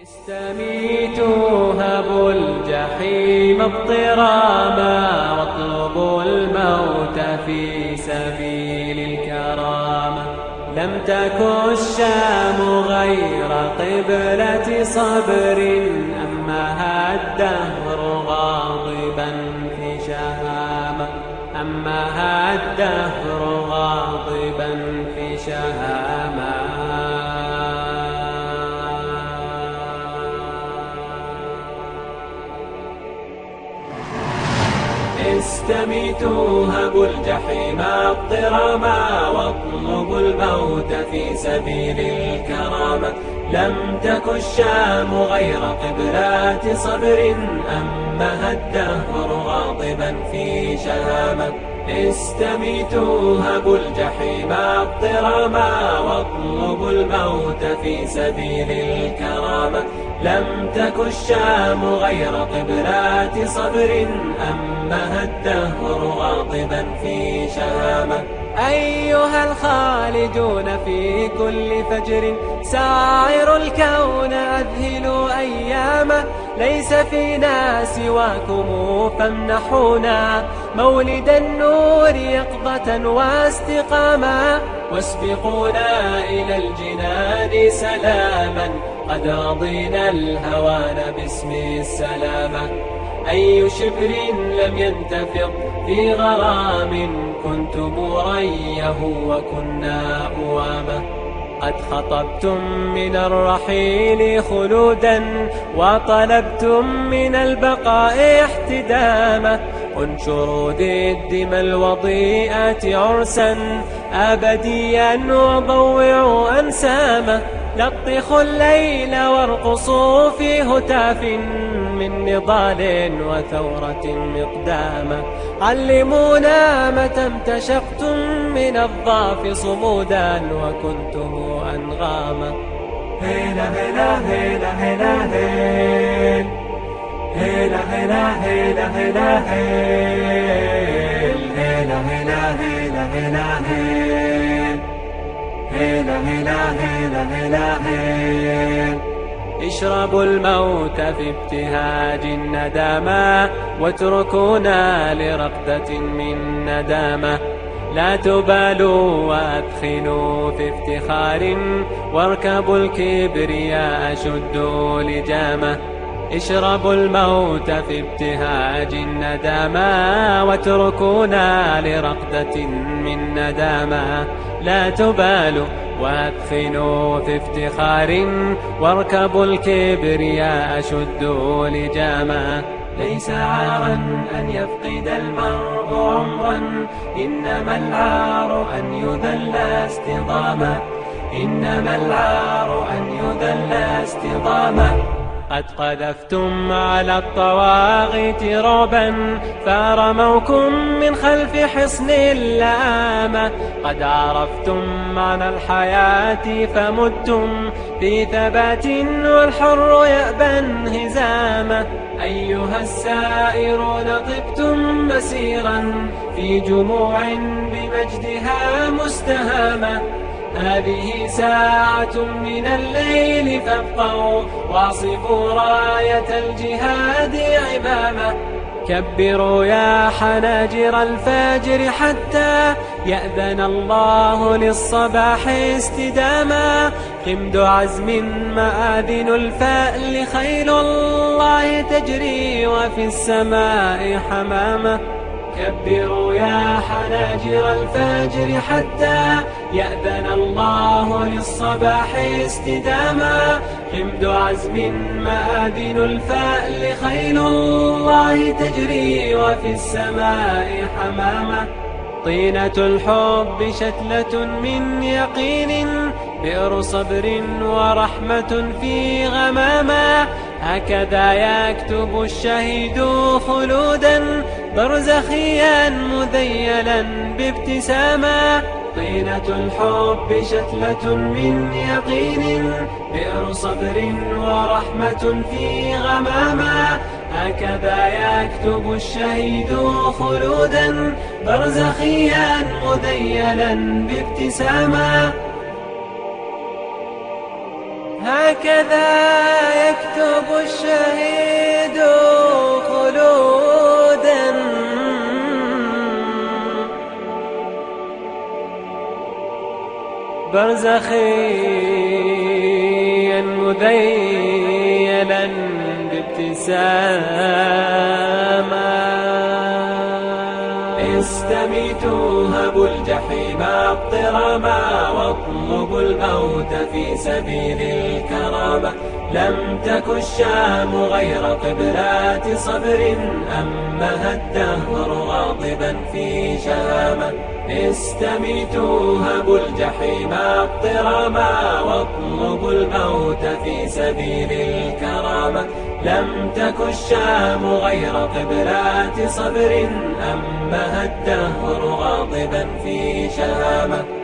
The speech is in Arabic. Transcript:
استميتوا هبوا الجحيم اضطراما واطلبوا الموت في سبيل الكرامة. لم تكن الشام غير قبلة صبر أمها الدهر غاضبا في شهامة، أمها الدهر غاضبا في شهامة. استميتوا هبوا الجحيم اضطراما واطلبوا الموت في سبيل الكرامة. لم تك الشام غير قبلة صبر أمها الدهر غاضبا في شهامة. استميتوا هبوا الجحيم اضطراما واطلبوا الموت في سبيل الكرامة. لم تك الشام غير قبلة صبر أمها الدهر غاضبا في شهامة. أيها الخالدون في كل فجر ساعر الكون أذهلوا أيامه. ليس فينا سواكم فامنحونا مولد النور يقظة واستقامة. واسبقونا إلى الجنان سلاما قد رضينا الهوان باسم السلامة. أي شبر لم ينتفض في غرام كنتم ريه وكنا أوامه. قد خطبتم من الرحيل خلودا وطلبتم من البقاء احتداما. انشروا الدم الوضيئة عرسا أبديا وضوعوا أنساما. لطخوا الليل وارقصوا في هتاف من نضال وثورة مقدامة. علمونا متى امتشقتم من الضعف صمودا وكنتم أنغاما. هيلا هيلا هيلا هيلا هيل، هيلا هيلا هيلا هيلا هيل، هيلا هيلا هيلا هيلا هيل، هيلا هيلا هيلا هيلا هيل. اشربوا الموت في ابتهاج الندامة واتركونا لرقدة من ندامة. لا تبالوا وأدخلوا في افتخار واركبوا الكبرياء شدوا لجامة. اشربوا الموت في ابتهاج الندامة واتركونا لرقدة من ندامة. لا تبالوا وادخلوا في افتخار واركبوا الكبرياء شدوا لجاما. ليس عارا أن يفقد المرء عمرا، إنما العار أن يذل استضاما، إنما العار أن يذل استضاما. قد قذفتم على الطواغيت رعبا فرموكم من خلف حصن اللامة. قد عرفتم معنى الحياة فمتم في ثبات والحر يأبى انهزاما. أيها السائرون طبتم مسيرا في جموع بمجدها مستهامة. هذه ساعة من الليل فابقوا واعصفوا راية الجهاد عمامة. كبروا يا حناجر الفجر حتى يأذن الله للصباح استداما. قمد عزم مآذن الفأل خيل الله تجري وفي السماء حمامة. كبروا يا حناجر الفجر حتى يأذن الله للصباح استداما. قمد عزم مآذن الفأل خيل الله تجري وفي السماء حمامة. طينة الحب شتلة من يقين بئر صبر ورحمة في غمامة. هكذا يكتب الشهيد خلودا برزخيا مذيلا بابتسامة. طينة الحب شتلة من يقين بئر صبر ورحمة في غمامة. هكذا يكتب الشهيد خلودا برزخيا مذيلا بابتسامة. هكذا يكتب الشهيد خلودا برزخيا مذيلا بابتسامة. استميتوا هبوا الجحيم اقتراما واطلبوا الموت في سبيل الكرامة. لم تك الشام غير قبلات صبر أمها الدهر غاضبا في شهامة. استميتوا هبوا الجحيم اقتراما واطلبوا الموت في سبيل الكرامة. لم تك الشام غير قبلات صبر أمها الدهر غاضبا في شهامة.